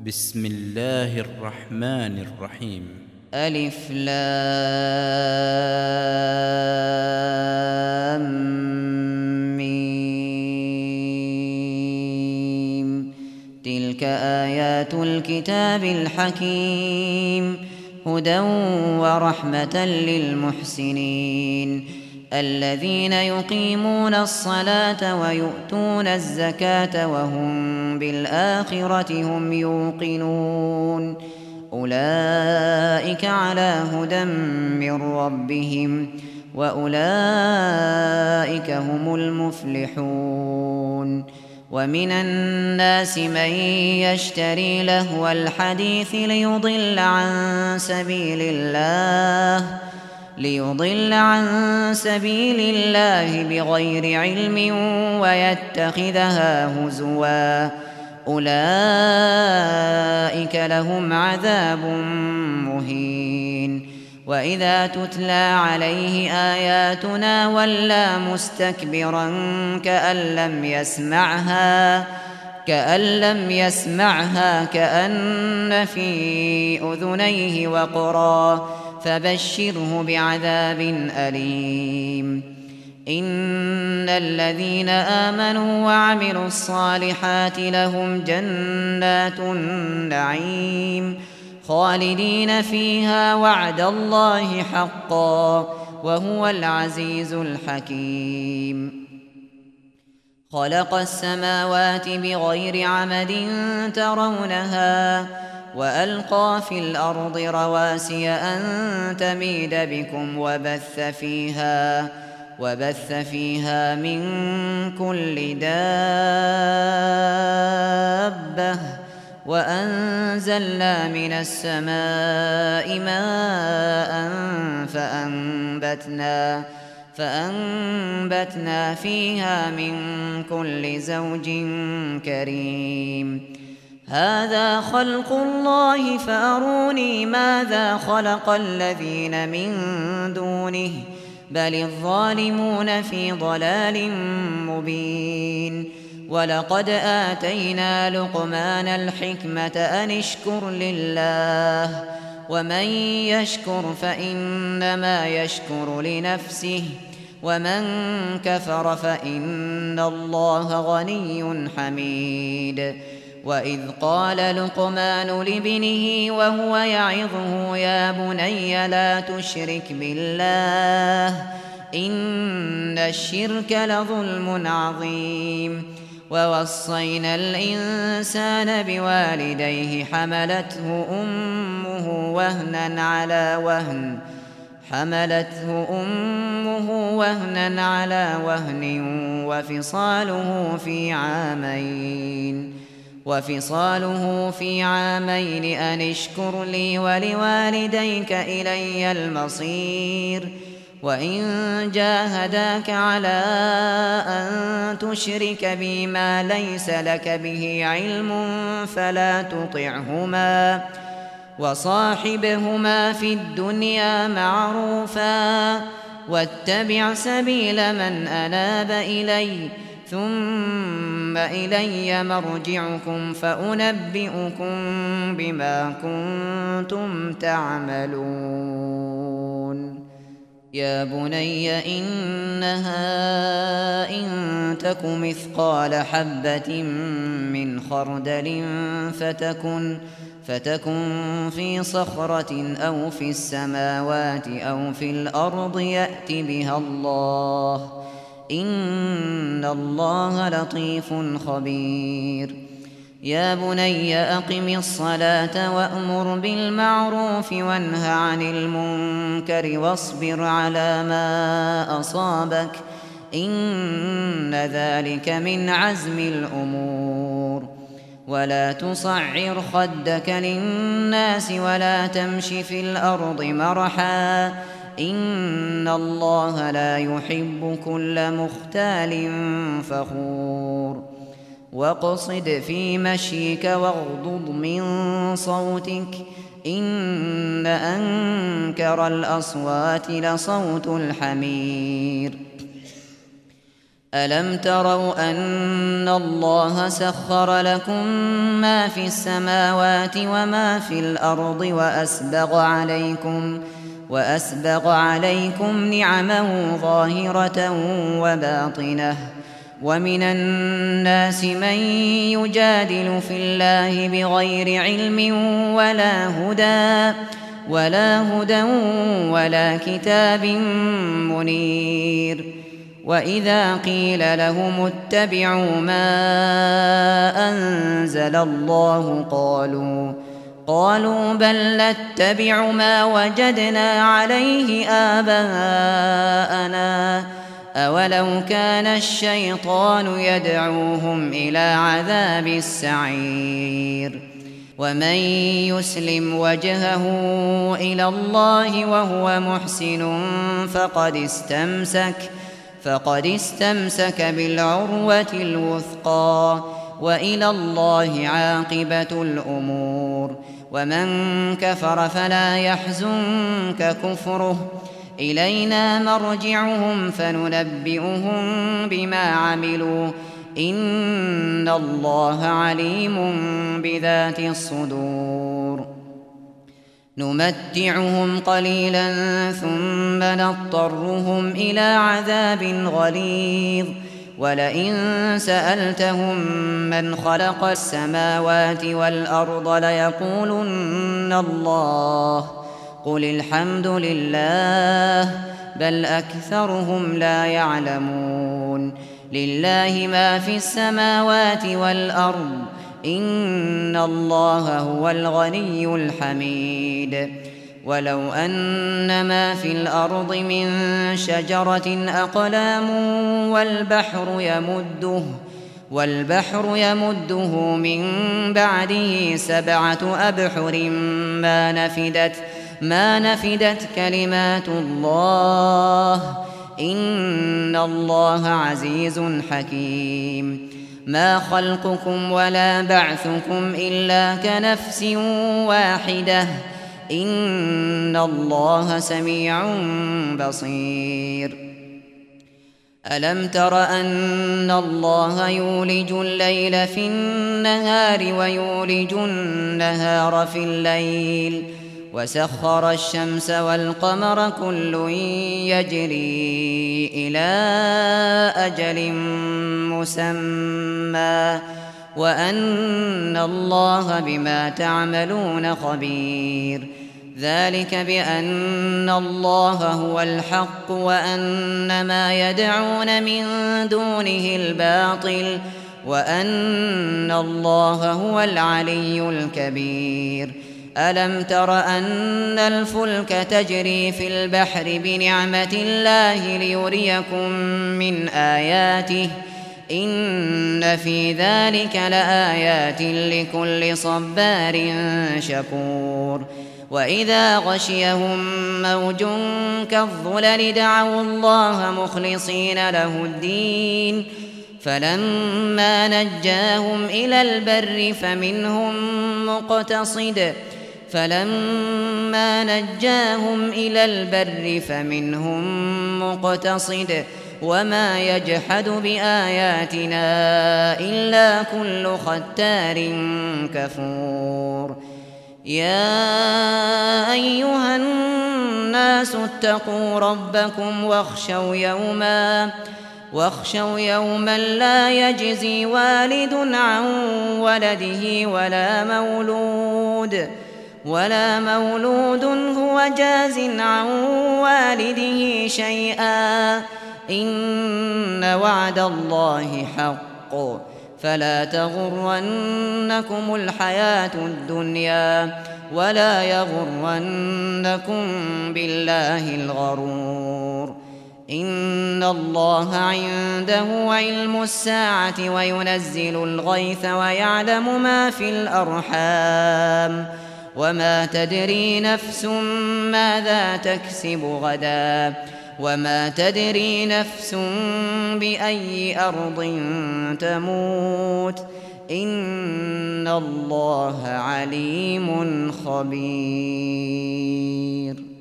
بسم الله الرحمن الرحيم. ألف لام ميم. تلك آيات الكتاب الحكيم، هدى ورحمة للمحسنين الذين يقيمون الصلاة ويؤتون الزكاة وهم بالآخرة هم يوقنون. أولئك على هدى من ربهم وأولئك هم المفلحون. ومن الناس من يشتري لهو الحديث ليضل عن سبيل الله بغير علم ويتخذها هزوا، أولئك لهم عذاب مهين. وإذا تتلى عليه آياتنا ولى مستكبرا كأن لم يسمعها كأن في أذنيه وقرا، فبشره بعذاب أليم. إن الذين آمنوا وعملوا الصالحات لهم جنات النعيم خالدين فيها وعد الله حقا وهو العزيز الحكيم. خلق السماوات بغير عمد ترونها وألقى في الأرض رواسي أن تميد بكم وبث فيها من كل دابة وأنزلنا من السماء ماء فأنبتنا فيها من كل زوج كريم. هذا خلق الله فأروني ماذا خلق الذين من دونه بل الظالمون في ضلال مبين. ولقد آتينا لقمان الحكمة أن اشكر لله ومن يشكر فإنما يشكر لنفسه ومن كفر فإن الله غني حميد. وإذ قال لقمان لابنه وهو يعظه يا بني لا تشرك بالله إن الشرك لظلم عظيم. ووصينا الإنسان بوالديه حملته أمه وهنا على وهن وفصاله في عامين أن اشكر لي ولوالديك إلي المصير. وإن جاهداك على أن تشرك بي ما ليس لك به علم فلا تطعهما وصاحبهما في الدنيا معروفا واتبع سبيل من أناب إلي ثم إلي مرجعكم فأنبئكم بما كنتم تعملون. يا بني إنها إن تك مثقال حبة من خردل فتكن في صخرة أو في السماوات أو في الأرض يأت بها الله إن الله لطيف خبير. يا بني أقم الصلاة وأمر بالمعروف وانه عن المنكر واصبر على ما أصابك إن ذلك من عزم الأمور. ولا تصعر خدك للناس ولا تمش في الأرض مرحا إن الله لا يحب كل مختال فخور. واقصد في مشيك واغضض من صوتك إن أنكر الأصوات لصوت الحمير. ألم تروا أن الله سخر لكم ما في السماوات وما في الأرض وأسبغ عليكم نعمه ظاهرة وباطنة ومن الناس من يجادل في الله بغير علم ولا هدى ولا كتاب منير وإذا قيل لهم اتبعوا ما أنزل الله قالوا بل نتبع ما وجدنا عليه آباءنا أولو كان الشيطان يدعوهم إلى عذاب السعير ومن يسلم وجهه إلى الله وهو محسن فقد استمسك بالعروة الوثقى وإلى الله عاقبة الأمور ومن كفر فلا يحزنك كفره إلينا مرجعهم فننبئهم بما عملوا إن الله عليم بذات الصدور نمتعهم قليلا ثم نضطرهم إلى عذاب غليظ ولئن سألتهم من خلق السماوات والأرض ليقولن الله قل الحمد لله بل أكثرهم لا يعلمون لله ما في السماوات والأرض إن الله هو الغني الحميد ولو أن ما في الأرض من شجرة أقلام والبحر يمده من بعده 7 أبحر ما نفدت كلمات الله إن الله عزيز حكيم ما خلقكم ولا بعثكم إلا كنفس واحدة إن الله سميع بصير ألم تر أن الله يولج الليل في النهار ويولج النهار في الليل وسخر الشمس والقمر كل يجري إلى أجل مسمى وأن الله بما تعملون خبير ذلك بأن الله هو الحق وأن ما يدعون من دونه الباطل وأن الله هو العلي الكبير ألم تر أن الفلك تجري في البحر بنعمة الله ليريكم من آياته إن في ذلك لآيات لكل صبار شكور وإذا غشيهم موج كالظلل دعوا الله مخلصين له الدين فلما نجاهم إلى البر فمنهم مقتصد وما يجحد بآياتنا إلا كل ختار كفور يا أيها الناس اتقوا ربكم واخشوا يوما لا يجزي والد عن ولده ولا مولود هو جاز عن والده شيئا إن وعد الله حق فلا تغرنكم الحياة الدنيا ولا يغرنكم بالله الغرور إن الله عنده علم الساعة وينزل الغيث ويعلم ما في الأرحام وما تدري نفس ماذا تكسب غدا وما تدري نفس بأي أرض تموت إن الله عليم خبير